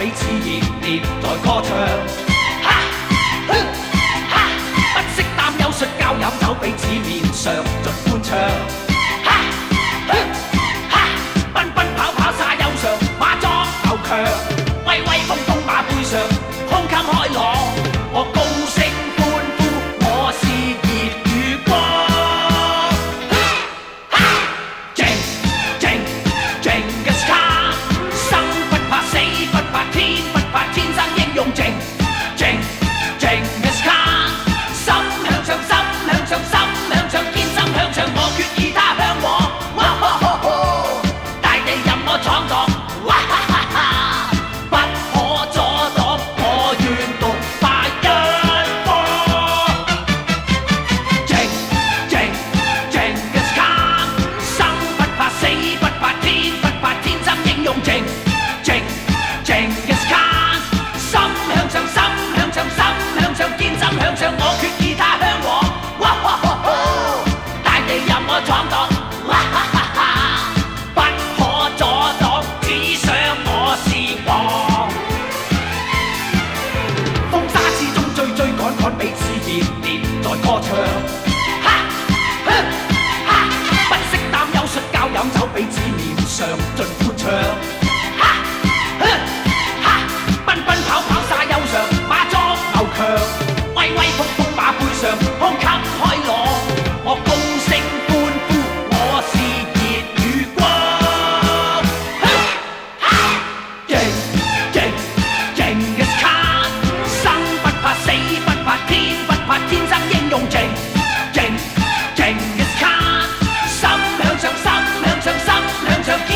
彼此熱烈在歌唱。哈哼哈，不惜擔憂摔跤飲酒，彼此面上盡歡唱。哈哼哈，奔奔跑跑沙丘上，馬壯牛強，威威風風馬背上，胸襟開朗，我高聲歡呼，我是熱與光。正正正嘅 ska， 生不怕死不怕天不怕，天生英勇正正正嘅 ska， 心向上心向上心向上，堅心向上，我決意他向我。哇哈哈哈，大地任我闖蕩。哇哈哈哈，不可阻擋，我願獨霸一方。正正正嘅 ska， 生不怕死不怕天不怕，天生英勇正正正嘅 ska， 心向上心向上心向上，堅心向上，我決意他向我。哇哈哈哈，大地任我闖蕩。哇哈哈哈，不可阻擋，只想我是王。風沙之中追追趕趕，彼此熱烈在歌唱。哈哼哈，不惜擔憂摔跤飲酒，彼此面上盡歡唱。哈哼哈，奔奔跑跑沙丘上，馬壯牛強，威威風風馬背上，胸襟開朗，我高聲歡呼，我是熱與光。哼哈，正正正嘅 ska， 生不怕死不怕天不怕，天生英勇正正正嘅 ska， 心向上心向上心向上。